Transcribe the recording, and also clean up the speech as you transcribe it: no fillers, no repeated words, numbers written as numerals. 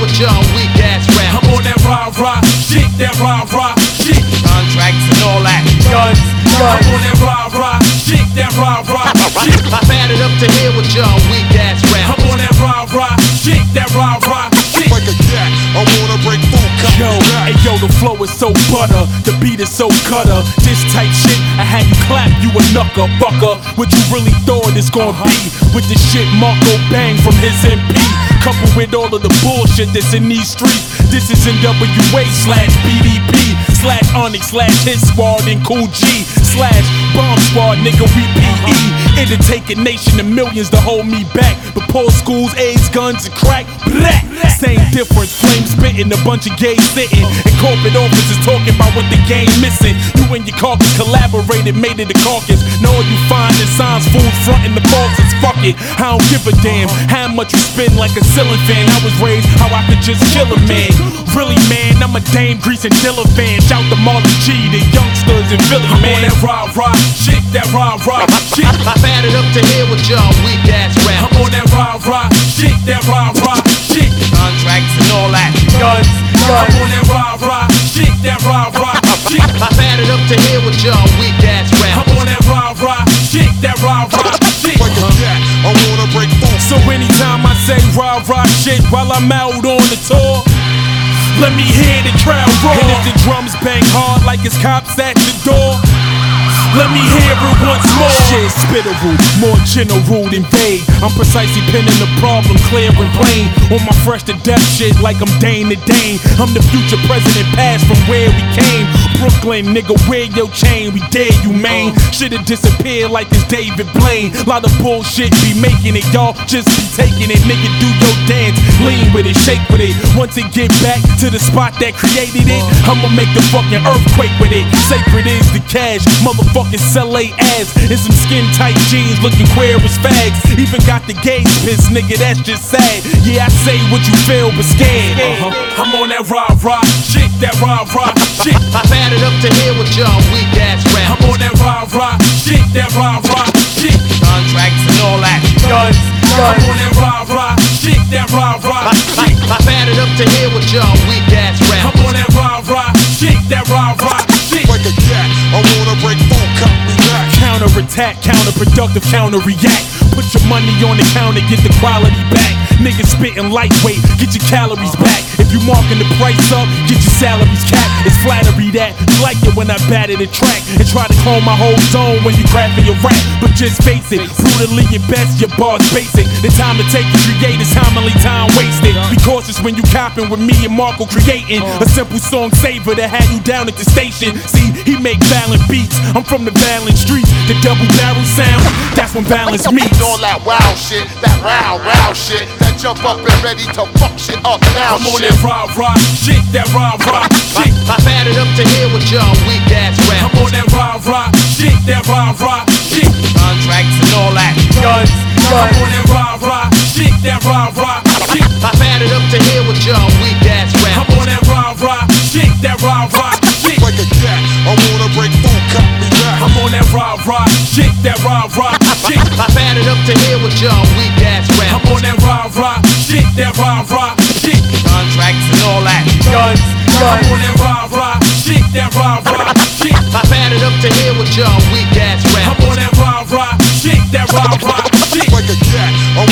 with y'all weak ass rap. I'm on that rah-rah shit, that rah-rah shit. Contracts and all that. Guns. I'm on that rah-rah shit, that rah-rah shit. I've had it up to here with y'all weak ass rap. I'm on that rah-rah shit, that rah-rah shit. Like a cat, I wanna break full cut. Yo, hey yo, the flow is so butter, the beat is so cutter. This type shit, I had you clap, you a knucker, fucker. What you really thought it's gonna be with the shit Marco Bang from his MP. Coupled with all of the bullshit that's in these streets. This is NWA / BDP / Onyx / Hit Squad and Cool G / Bomb Squad, nigga, we PE. It'll take a nation of millions to hold me back. But poor schools, AIDS, guns, and crack, black. Same difference, flames spitting, a bunch of gays sitting. And corporate officers talking about what the game missing. You and your caucus collaborated, made it a caucus. Now all you find is signs, fools fronting the bosses. Fuck it, I don't give a damn how much you spend like a ceiling fan. I was raised how I could just kill a man. Really, man, I'm a Dame Grease and Dilla fan. Shout to Marley G, the youngsters in Philly, man. I'm on that rah-rah shit, that rah-rah shit. I've had it up to here with y'all weak ass rap. I'm on that rah-rah shit, that rah-rah shit. Contracts and all that. Guns. I'm on that rah-rah shit, that rah-rah shit. I've had it up to here with y'all weak ass rap. I'm on that rah-rah shit, that rah-rah shit. Like a cat, I wanna break full. So anytime I say rah-rah shit while I'm out on the tour, let me hear the crowd roar. And if the drums bang hard like it's cops at the door, let me hear it once more. Shit, spittable, more general than vague. I'm precisely pinning the problem clear and plain. On my fresh to death shit like I'm Dane to Dane. I'm the future president past from where we came. Brooklyn, nigga, wear your chain, we dare you, man. Shit'll disappear like it's David Blaine. Lot of bullshit be making it, y'all just be taking it. Nigga, do your dance, lean with it, shake with it. Once it get back to the spot that created it, I'ma make the fucking earthquake with it. Sacred is the cash, motherfucking sell they ass in some skin tight jeans, looking queer as fags. Even got the gays pissed, nigga, that's just sad. Yeah, I say what you feel, but scared. I'm on that rah-rah shit, that rah-rah shit. I've had it up to here with y'all weak ass rap. I'm on that rah-rah shit, that rah-rah shit. Contracts and all that. Guns. I'm on that rah-rah shit, that rah-rah shit. I've had it up to here with y'all weak ass rap. I'm on that rah-rah shit, that rah-rah shit. Like a cat, I wanna break full cut. Relax. Counter-attack, counterproductive, counter-react. Put your money on the counter, get the quality back. Niggas spitting lightweight, get your calories back. If you marking the price up, get your salaries capped. It's flattery that you like it when I batted the track and try to clone my whole zone when you crafting your rap. But just face it, brutally your best, your bars basic. The time to take to create is commonly time wasted. Be cautious when you copping with me and Marco creating a simple song saver that had you down at the station. See, he make violent beats. I'm from the violent streets, the double barrel sound. That's when balance meets. All that wild shit, that round shit, that jump up and ready to fuck shit up now. I'm on shit. that rah-rah shit, that rah-rah shit. I've had it up to here with y'all weak ass rap. I'm on that rah-rah shit, that rah-rah shit. Contracts and all that. Guns. I'm on that rah-rah shit, that rah-rah shit. I've had it up to here with y'all weak ass rap. I'm on that rah-rah shit, that rah-rah shit. Like a cat, I wanna break full cut. Relax. I'm on that rah-rah shit, that rah-rah shit. I've had it up to here with y'all weak ass rap. I'm on that rah-rah shit, that rah-rah shit. Contracts and all that. Guns. I'm on that rah-rah shit, that rah-rah shit. I've had it up to here with y'all weak ass rap. I'm on that rah-rah shit, that rah-rah shit. Like a cat, I